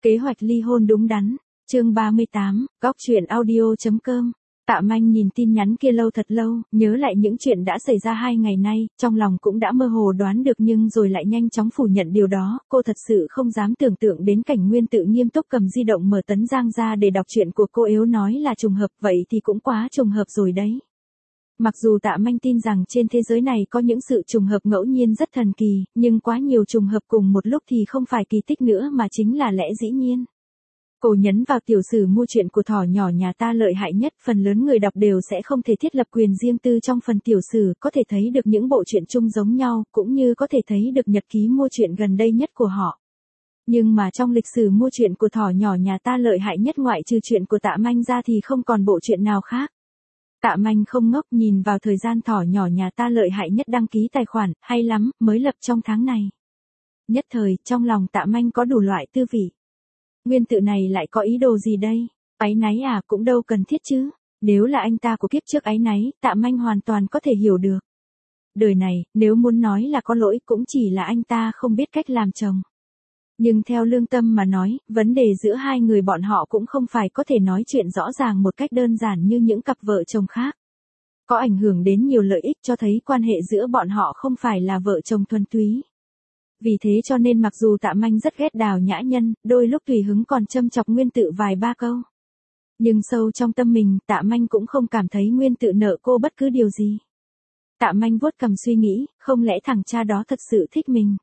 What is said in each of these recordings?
Kế hoạch ly hôn đúng đắn. Chương 38, góc truyện audio.com. Tạ Manh nhìn tin nhắn kia lâu thật lâu, nhớ lại những chuyện đã xảy ra 2 ngày nay, trong lòng cũng đã mơ hồ đoán được nhưng rồi lại nhanh chóng phủ nhận điều đó, cô thật sự không dám tưởng tượng đến cảnh Nguyên Tự nghiêm túc cầm di động mở Tấn Giang ra để đọc chuyện của cô yếu nói là trùng hợp, vậy thì cũng quá trùng hợp rồi đấy. Mặc dù Tạ Manh tin rằng trên thế giới này có những sự trùng hợp ngẫu nhiên rất thần kỳ, nhưng quá nhiều trùng hợp cùng một lúc thì không phải kỳ tích nữa mà chính là lẽ dĩ nhiên. Cô nhấn vào tiểu sử mua chuyện của thỏ nhỏ nhà ta lợi hại nhất, phần lớn người đọc đều sẽ không thể thiết lập quyền riêng tư trong phần tiểu sử, có thể thấy được những bộ truyện chung giống nhau, cũng như có thể thấy được nhật ký mua chuyện gần đây nhất của họ. Nhưng mà trong lịch sử mua chuyện của thỏ nhỏ nhà ta lợi hại nhất ngoại trừ chuyện của Tạ Manh ra thì không còn bộ truyện nào khác. Tạ Manh không ngốc, nhìn vào thời gian thỏ nhỏ nhà ta lợi hại nhất đăng ký tài khoản, hay lắm, mới lập trong tháng này. Nhất thời, trong lòng Tạ Manh có đủ loại tư vị. Nguyên Tự này lại có ý đồ gì đây? Áy náy à, cũng đâu cần thiết chứ. Nếu là anh ta của kiếp trước áy náy, Tạ Manh hoàn toàn có thể hiểu được. Đời này, nếu muốn nói là có lỗi cũng chỉ là anh ta không biết cách làm chồng. Nhưng theo lương tâm mà nói, vấn đề giữa hai người bọn họ cũng không phải có thể nói chuyện rõ ràng một cách đơn giản như những cặp vợ chồng khác. Có ảnh hưởng đến nhiều lợi ích cho thấy quan hệ giữa bọn họ không phải là vợ chồng thuần túy. Vì thế cho nên mặc dù Tạ Manh rất ghét Đào Nhã Nhân, đôi lúc tùy hứng còn châm chọc Nguyên Tự vài ba câu. Nhưng sâu trong tâm mình, Tạ Manh cũng không cảm thấy Nguyên Tự nợ cô bất cứ điều gì. Tạ Manh vuốt cằm suy nghĩ, không lẽ thằng cha đó thật sự thích mình?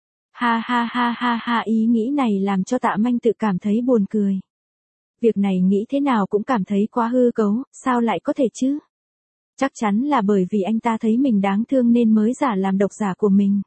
Ha ha ha ha ha, ý nghĩ này làm cho Tạ Manh tự cảm thấy buồn cười. Việc này nghĩ thế nào cũng cảm thấy quá hư cấu, sao lại có thể chứ? Chắc chắn là bởi vì anh ta thấy mình đáng thương nên mới giả làm độc giả của mình.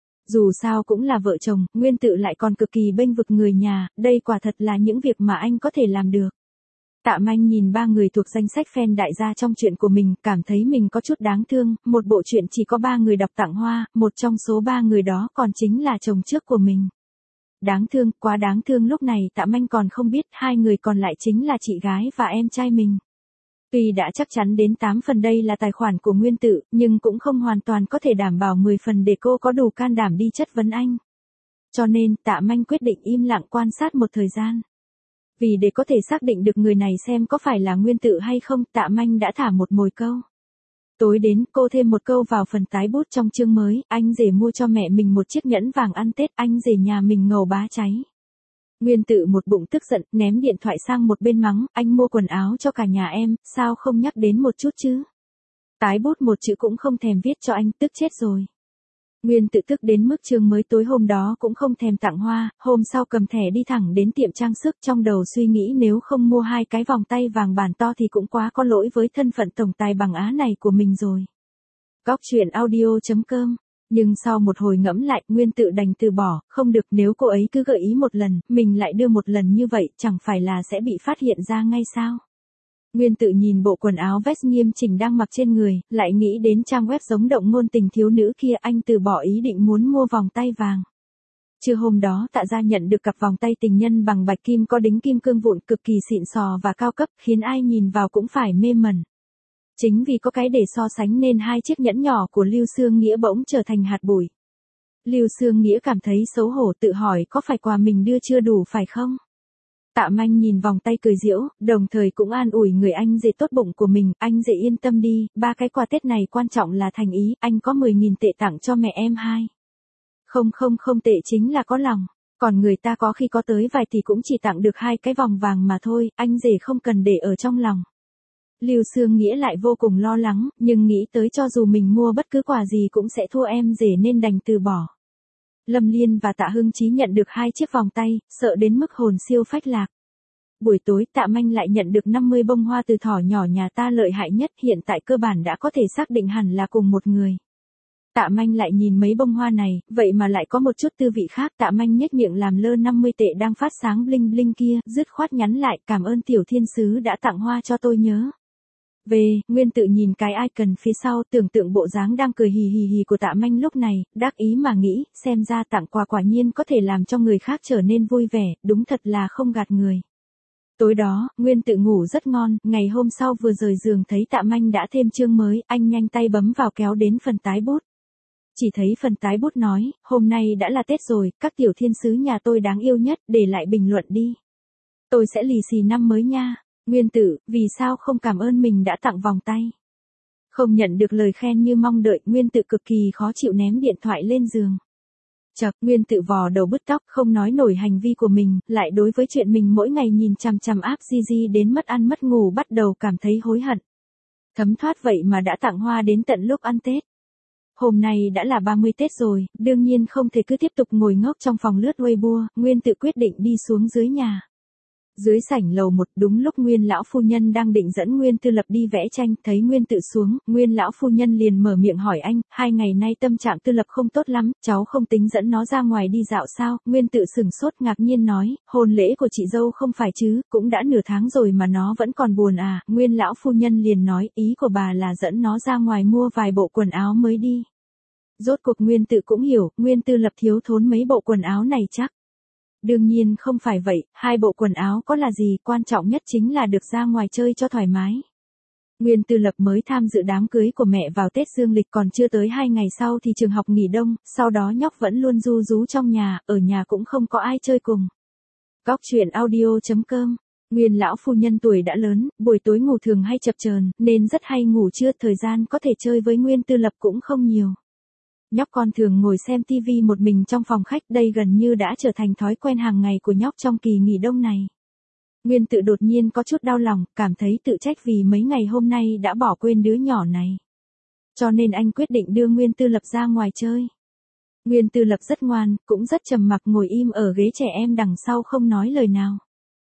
Dù sao cũng là vợ chồng, Nguyên Tự lại còn cực kỳ bênh vực người nhà, đây quả thật là những việc mà anh có thể làm được. Tạ Manh nhìn 3 người thuộc danh sách fan đại gia trong chuyện của mình, cảm thấy mình có chút đáng thương, một bộ truyện chỉ có 3 người đọc tặng hoa, một trong số 3 người đó còn chính là chồng trước của mình. Đáng thương, quá đáng thương, lúc này Tạ Manh còn không biết 2 người còn lại chính là chị gái và em trai mình. Tuy đã chắc chắn đến 8 phần đây là tài khoản của Nguyên Tự, nhưng cũng không hoàn toàn có thể đảm bảo 10 phần để cô có đủ can đảm đi chất vấn anh. Cho nên, Tạ Manh quyết định im lặng quan sát một thời gian. Vì để có thể xác định được người này xem có phải là Nguyên Tự hay không, Tạ Manh đã thả một mồi câu. Tối đến, cô thêm một câu vào phần tái bút trong chương mới, anh rể mua cho mẹ mình một chiếc nhẫn vàng ăn Tết, anh rể nhà mình ngầu bá cháy. Nguyên Tự một bụng tức giận, ném điện thoại sang một bên mắng, anh mua quần áo cho cả nhà em, sao không nhắc đến một chút chứ? Tái bút một chữ cũng không thèm viết cho anh, tức chết rồi. Nguyên Tự tức đến mức chương mới tối hôm đó cũng không thèm tặng hoa, hôm sau cầm thẻ đi thẳng đến tiệm trang sức, trong đầu suy nghĩ nếu không mua 2 cái vòng tay vàng bản to thì cũng quá có lỗi với thân phận tổng tài bằng Á này của mình rồi. Góc truyện audio.com. Nhưng sau một hồi ngẫm lại, Nguyên Tự đành từ bỏ, không được, nếu cô ấy cứ gợi ý một lần, mình lại đưa một lần như vậy, chẳng phải là sẽ bị phát hiện ra ngay sao? Nguyên Tự nhìn bộ quần áo vest nghiêm chỉnh đang mặc trên người, lại nghĩ đến trang web giống động ngôn tình thiếu nữ kia, anh từ bỏ ý định muốn mua vòng tay vàng. Trưa hôm đó Tạ gia nhận được cặp vòng tay tình nhân bằng bạch kim có đính kim cương vụn cực kỳ xịn sò và cao cấp, khiến ai nhìn vào cũng phải mê mẩn. Chính vì có cái để so sánh nên 2 chiếc nhẫn nhỏ của Lưu Sương Nghĩa bỗng trở thành hạt bụi. Lưu Sương Nghĩa cảm thấy xấu hổ, tự hỏi có phải quà mình đưa chưa đủ phải không? Tạ Manh nhìn vòng tay cười giễu, đồng thời cũng an ủi người anh rể tốt bụng của mình, anh rể yên tâm đi, 3 cái quà Tết này quan trọng là thành ý, anh có 10.000 tệ tặng cho mẹ em 2. Không tệ chính là có lòng, còn người ta có khi có tới vài tỷ cũng chỉ tặng được 2 cái vòng vàng mà thôi, anh rể không cần để ở trong lòng. Lưu Sương Nghĩa lại vô cùng lo lắng, nhưng nghĩ tới cho dù mình mua bất cứ quà gì cũng sẽ thua em rể nên đành từ bỏ. Lâm Liên và Tạ Hưng Chí nhận được 2 chiếc vòng tay, sợ đến mức hồn siêu phách lạc. Buổi tối Tạ Manh lại nhận được 50 bông hoa từ thỏ nhỏ nhà ta lợi hại nhất, hiện tại cơ bản đã có thể xác định hẳn là cùng một người. Tạ Manh lại nhìn mấy bông hoa này, vậy mà lại có một chút tư vị khác, Tạ Manh nhếch miệng làm lơ 50 tệ đang phát sáng bling bling kia, dứt khoát nhắn lại, cảm ơn tiểu thiên sứ đã tặng hoa cho tôi nhớ. Nguyên Tự nhìn cái icon phía sau, tưởng tượng bộ dáng đang cười hì hì hì của Tạ Manh lúc này, đắc ý mà nghĩ, xem ra tặng quà quả nhiên có thể làm cho người khác trở nên vui vẻ, đúng thật là không gạt người. Tối đó, Nguyên Tự ngủ rất ngon, ngày hôm sau vừa rời giường thấy Tạ Manh đã thêm chương mới, anh nhanh tay bấm vào kéo đến phần tái bút. Chỉ thấy phần tái bút nói, hôm nay đã là Tết rồi, các tiểu thiên sứ nhà tôi đáng yêu nhất, để lại bình luận đi. Tôi sẽ lì xì năm mới nha. Nguyên Tử, vì sao không cảm ơn mình đã tặng vòng tay? Không nhận được lời khen như mong đợi, Nguyên Tử cực kỳ khó chịu ném điện thoại lên giường. Chậc, Nguyên Tử vò đầu bứt tóc, không nói nổi hành vi của mình, lại đối với chuyện mình mỗi ngày nhìn chằm chằm app Gigi đến mất ăn mất ngủ bắt đầu cảm thấy hối hận. Thấm thoát vậy mà đã tặng hoa đến tận lúc ăn Tết. Hôm nay đã là 30 Tết rồi, đương nhiên không thể cứ tiếp tục ngồi ngốc trong phòng lướt Weibo, Nguyên Tử quyết định đi xuống dưới nhà. Dưới sảnh lầu 1, đúng lúc Nguyên lão phu nhân đang định dẫn Nguyên Tư Lập đi vẽ tranh, thấy Nguyên Tự xuống, Nguyên lão phu nhân liền mở miệng hỏi anh, 2 ngày nay tâm trạng Tư Lập không tốt lắm, cháu không tính dẫn nó ra ngoài đi dạo sao? Nguyên Tự sửng sốt ngạc nhiên nói, hôn lễ của chị dâu không phải chứ, cũng đã nửa tháng rồi mà nó vẫn còn buồn à? Nguyên lão phu nhân liền nói, ý của bà là dẫn nó ra ngoài mua vài bộ quần áo mới đi. Rốt cuộc Nguyên Tự cũng hiểu, Nguyên Tư Lập thiếu thốn mấy bộ quần áo này chắc. Đương nhiên không phải vậy, 2 bộ quần áo có là gì, quan trọng nhất chính là được ra ngoài chơi cho thoải mái. Nguyên Tư Lập mới tham dự đám cưới của mẹ vào Tết dương lịch, còn chưa tới 2 ngày sau thì trường học nghỉ đông, sau đó nhóc vẫn luôn ru rú trong nhà, ở nhà cũng không có ai chơi cùng. Góc truyện audio.com. Nguyên lão phu nhân tuổi đã lớn, buổi tối ngủ thường hay chập chờn, nên rất hay ngủ trưa, thời gian có thể chơi với Nguyên Tư Lập cũng không nhiều. Nhóc con thường ngồi xem TV một mình trong phòng khách, đây gần như đã trở thành thói quen hàng ngày của nhóc trong kỳ nghỉ đông này. Nguyên Tự đột nhiên có chút đau lòng, cảm thấy tự trách vì mấy ngày hôm nay đã bỏ quên đứa nhỏ này. Cho nên anh quyết định đưa Nguyên Tư Lập ra ngoài chơi. Nguyên Tư Lập rất ngoan, cũng rất trầm mặc ngồi im ở ghế trẻ em đằng sau không nói lời nào.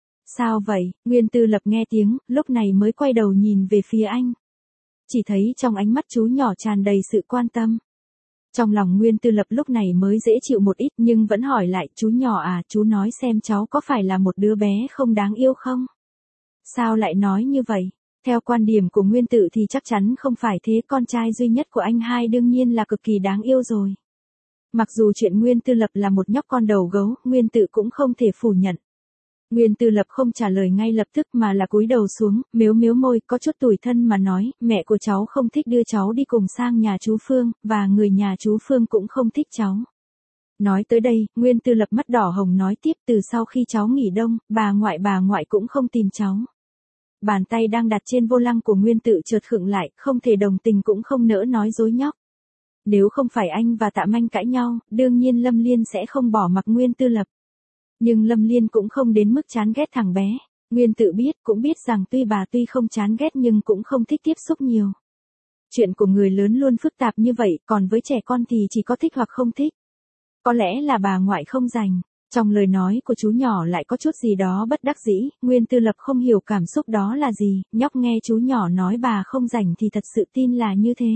Sao vậy? Nguyên Tư Lập nghe tiếng, lúc này mới quay đầu nhìn về phía anh. Chỉ thấy trong ánh mắt chú nhỏ tràn đầy sự quan tâm. Trong lòng Nguyên Tư Lập lúc này mới dễ chịu một ít, nhưng vẫn hỏi lại, chú nhỏ à, chú nói xem cháu có phải là một đứa bé không đáng yêu không? Sao lại nói như vậy? Theo quan điểm của Nguyên Tự thì chắc chắn không phải thế, con trai duy nhất của anh hai đương nhiên là cực kỳ đáng yêu rồi. Mặc dù chuyện Nguyên Tư Lập là một nhóc con đầu gấu, Nguyên Tự cũng không thể phủ nhận. Nguyên Tư Lập không trả lời ngay lập tức mà là cúi đầu xuống, mếu môi, có chút tủi thân mà nói, mẹ của cháu không thích đưa cháu đi cùng sang nhà chú Phương, và người nhà chú Phương cũng không thích cháu. Nói tới đây, Nguyên Tư Lập mắt đỏ hồng nói tiếp, từ sau khi cháu nghỉ đông, bà ngoại cũng không tìm cháu. Bàn tay đang đặt trên vô lăng của Nguyên Tự chợt khựng lại, không thể đồng tình cũng không nỡ nói dối nhóc. Nếu không phải anh và Tạ Manh cãi nhau, đương nhiên Lâm Liên sẽ không bỏ mặc Nguyên Tư Lập. Nhưng Lâm Liên cũng không đến mức chán ghét thằng bé. Nguyên Tự cũng biết rằng bà tuy không chán ghét nhưng cũng không thích tiếp xúc nhiều. Chuyện của người lớn luôn phức tạp như vậy, còn với trẻ con thì chỉ có thích hoặc không thích. Có lẽ là bà ngoại không rành. Trong lời nói của chú nhỏ lại có chút gì đó bất đắc dĩ, Nguyên Tư Lập không hiểu cảm xúc đó là gì, nhóc nghe chú nhỏ nói bà không rảnh thì thật sự tin là như thế.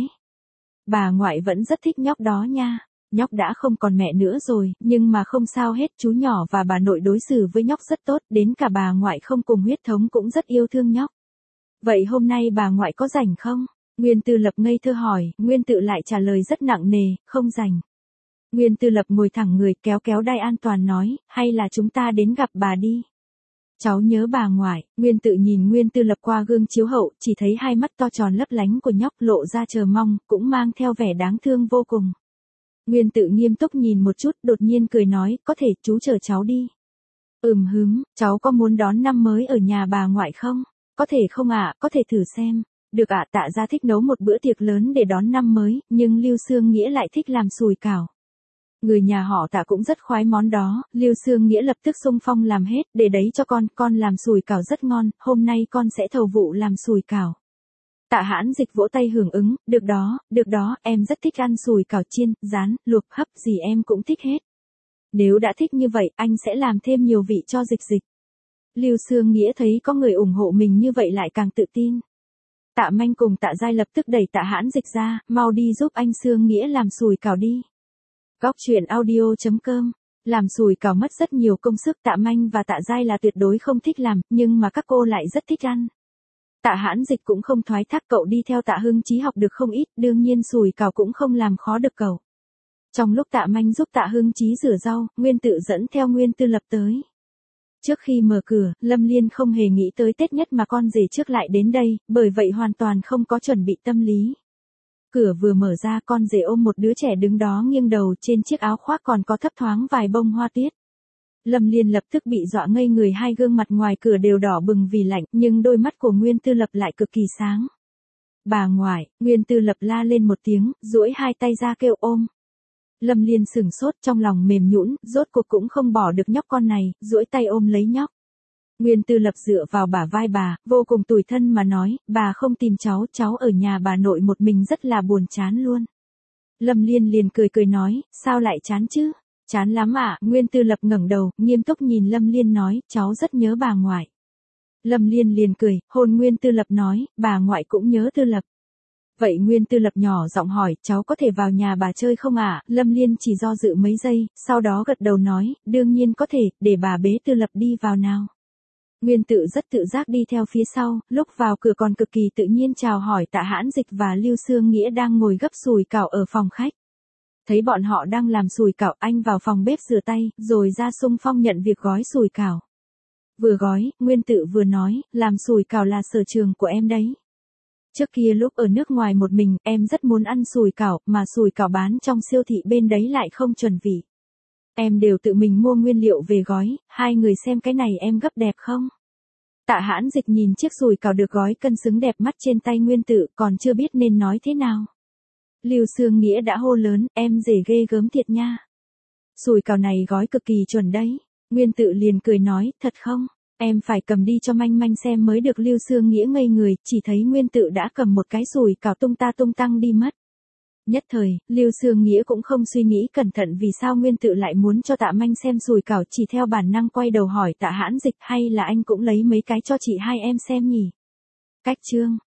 Bà ngoại vẫn rất thích nhóc đó nha. Nhóc đã không còn mẹ nữa rồi, nhưng mà không sao hết, chú nhỏ và bà nội đối xử với nhóc rất tốt, đến cả bà ngoại không cùng huyết thống cũng rất yêu thương nhóc. Vậy hôm nay bà ngoại có rảnh không? Nguyên Tư Lập ngây thơ hỏi, Nguyên Tự lại trả lời rất nặng nề, không rảnh. Nguyên Tư Lập ngồi thẳng người, kéo đai an toàn nói, hay là chúng ta đến gặp bà đi. Cháu nhớ bà ngoại. Nguyên Tự nhìn Nguyên Tư Lập qua gương chiếu hậu, chỉ thấy hai mắt to tròn lấp lánh của nhóc lộ ra chờ mong, cũng mang theo vẻ đáng thương vô cùng. Nguyên Tự nghiêm túc nhìn một chút, đột nhiên cười nói, có thể chú chở cháu đi. Cháu có muốn đón năm mới ở nhà bà ngoại không? Có thể không ạ, có thể thử xem. Được ạ, Tạ gia thích nấu một bữa tiệc lớn để đón năm mới, nhưng Lưu Sương Nghĩa lại thích làm sùi cảo. Người nhà họ Tạ cũng rất khoái món đó, Lưu Sương Nghĩa lập tức xung phong làm hết, để đấy cho con làm sùi cảo rất ngon, hôm nay con sẽ thầu vụ làm sùi cảo. Tạ Hãn Dịch vỗ tay hưởng ứng, được đó, em rất thích ăn sùi cảo chiên, rán, luộc, hấp gì em cũng thích hết. Nếu đã thích như vậy, anh sẽ làm thêm nhiều vị cho Dịch. Lưu Sương Nghĩa thấy có người ủng hộ mình như vậy lại càng tự tin. Tạ Manh cùng Tạ Giai lập tức đẩy Tạ Hãn Dịch ra, mau đi giúp anh Sương Nghĩa làm sùi cảo đi. Góc truyện audio.com. Làm sùi cảo mất rất nhiều công sức, Tạ Manh và Tạ Giai là tuyệt đối không thích làm, nhưng mà các cô lại rất thích ăn. Tạ Hãn Dịch cũng không thoái thác, cậu đi theo Tạ Hưng Chí học được không ít, đương nhiên sùi cảo cũng không làm khó được cậu. Trong lúc Tạ Manh giúp Tạ Hưng Chí rửa rau, Nguyên Tự dẫn theo Nguyên Tư Lập tới. Trước khi mở cửa, Lâm Liên không hề nghĩ tới Tết nhất mà con rể trước lại đến đây, bởi vậy hoàn toàn không có chuẩn bị tâm lý. Cửa vừa mở ra, con rể ôm một đứa trẻ đứng đó nghiêng đầu, trên chiếc áo khoác còn có thấp thoáng vài bông hoa tuyết. Lâm Liên lập tức bị dọa ngây người, hai gương mặt ngoài cửa đều đỏ bừng vì lạnh, nhưng đôi mắt của Nguyên Tư Lập lại cực kỳ sáng. Bà ngoại, Nguyên Tư Lập la lên một tiếng, duỗi hai tay ra kêu ôm. Lâm Liên sửng sốt, trong lòng mềm nhũn, rốt cuộc cũng không bỏ được nhóc con này, duỗi tay ôm lấy nhóc. Nguyên Tư Lập dựa vào bả vai bà, vô cùng tủi thân mà nói, bà không tìm cháu, cháu ở nhà bà nội một mình rất là buồn chán luôn. Lâm Liên liền cười cười nói, sao lại chán chứ? Chán lắm ạ. Nguyên Tư Lập ngẩng đầu, nghiêm túc nhìn Lâm Liên nói, cháu rất nhớ bà ngoại. Lâm Liên liền cười, hôn Nguyên Tư Lập nói, bà ngoại cũng nhớ Tư Lập. Vậy Nguyên Tư Lập nhỏ giọng hỏi, cháu có thể vào nhà bà chơi không ạ? Lâm Liên chỉ do dự mấy giây, sau đó gật đầu nói, đương nhiên có thể, để bà bế Tư Lập đi vào nào. Nguyên Tự rất tự giác đi theo phía sau, lúc vào cửa còn cực kỳ tự nhiên chào hỏi Tạ Hãn Dịch và Lưu Xương Nghĩa đang ngồi gấp sùi cảo ở phòng khách. Thấy bọn họ đang làm sùi cảo, anh vào phòng bếp rửa tay, rồi ra xung phong nhận việc gói sùi cảo. Vừa gói, Nguyên Tự vừa nói, làm sùi cảo là sở trường của em đấy. Trước kia lúc ở nước ngoài một mình, em rất muốn ăn sùi cảo, mà sùi cảo bán trong siêu thị bên đấy lại không chuẩn vị. Em đều tự mình mua nguyên liệu về gói, hai người xem cái này em gấp đẹp không? Tạ Hãn Dịch nhìn chiếc sùi cảo được gói cân xứng đẹp mắt trên tay Nguyên Tự, còn chưa biết nên nói thế nào. Lưu Xương Nghĩa đã hô lớn, em rể ghê gớm thiệt nha. Sùi cảo này gói cực kỳ chuẩn đấy. Nguyên Tự liền cười nói, thật không? Em phải cầm đi cho Manh Manh xem mới được. Lưu Xương Nghĩa ngây người, chỉ thấy Nguyên Tự đã cầm một cái sùi cảo tung ta tung tăng đi mất. Nhất thời, Lưu Xương Nghĩa cũng không suy nghĩ cẩn thận vì sao Nguyên Tự lại muốn cho Tạ Manh xem sùi cảo, chỉ theo bản năng quay đầu hỏi Tạ Hãn Dịch, hay là anh cũng lấy mấy cái cho chị hai em xem nhỉ? Cách chương